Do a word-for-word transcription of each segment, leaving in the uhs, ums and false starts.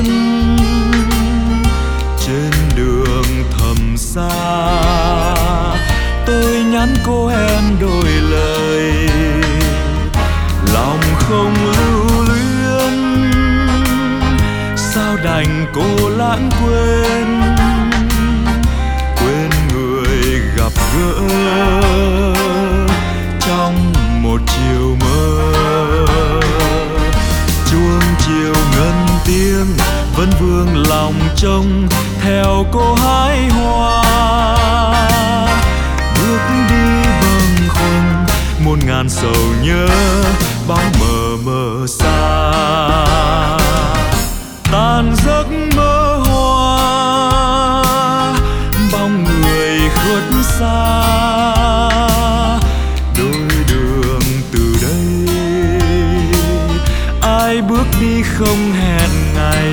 Trên đường thầm xa tôi nhắn cô em đôi lời, lòng không lưu luyến sao đành cô lãng quên, quên người gặp gỡ trong một chiều mơ. Chuông chiều ngân tiếng vẫn vương lòng trông theo cô hái hoa, bước đi bâng khuâng muôn ngàn sầu nhớ bóng mờ mờ xa. Tàn giấc mơ hoa bóng người khuất xa, đôi đường từ đây ai bước đi không hẹn ngày.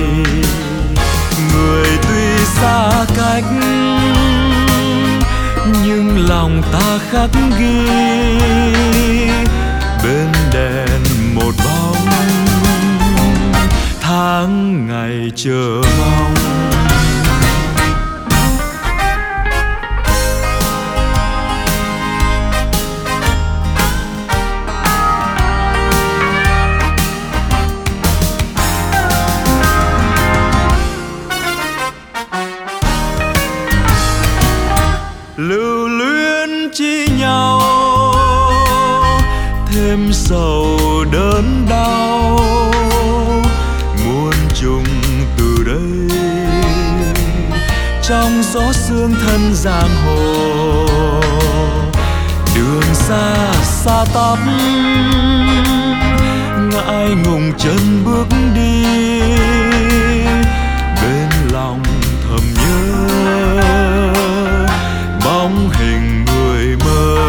Người tuy xa cách nhưng lòng ta khắc ghi bên đèn một bóng tháng ngày chờ mong. Lưu luyến chi nhau thêm sầu đớn đau, muôn trùng từ đây trong gió sương thân giang hồ. Đường xa xa tắp ngại ngùng chân bước đi, bên lòng thầm nhớ bóng hình người mơ.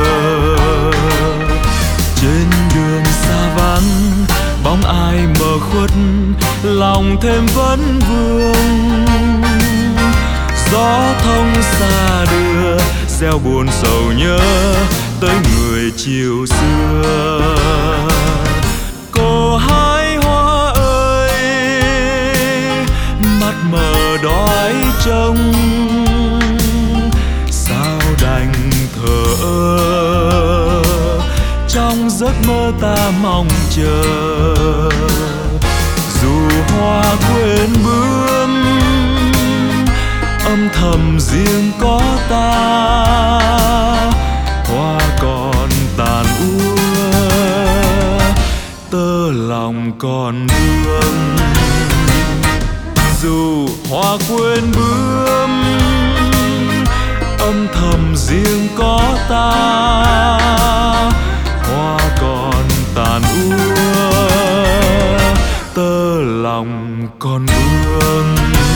Trên đường xa vắng bóng ai mờ khuất, lòng thêm vấn vương. Gió thông xa đưa gieo buồn sầu nhớ tới người chiều xưa. Cô hái hoa ơi mắt mờ đói trông, sao đành thở ơ trong giấc mơ ta mong chờ. Dù hoa quên bướm âm thầm riêng có ta, hoa còn tàn úa tơ lòng còn vương. Dù hoa quên bướm âm thầm riêng có ta, hoa còn tàn úa tơ lòng còn vương.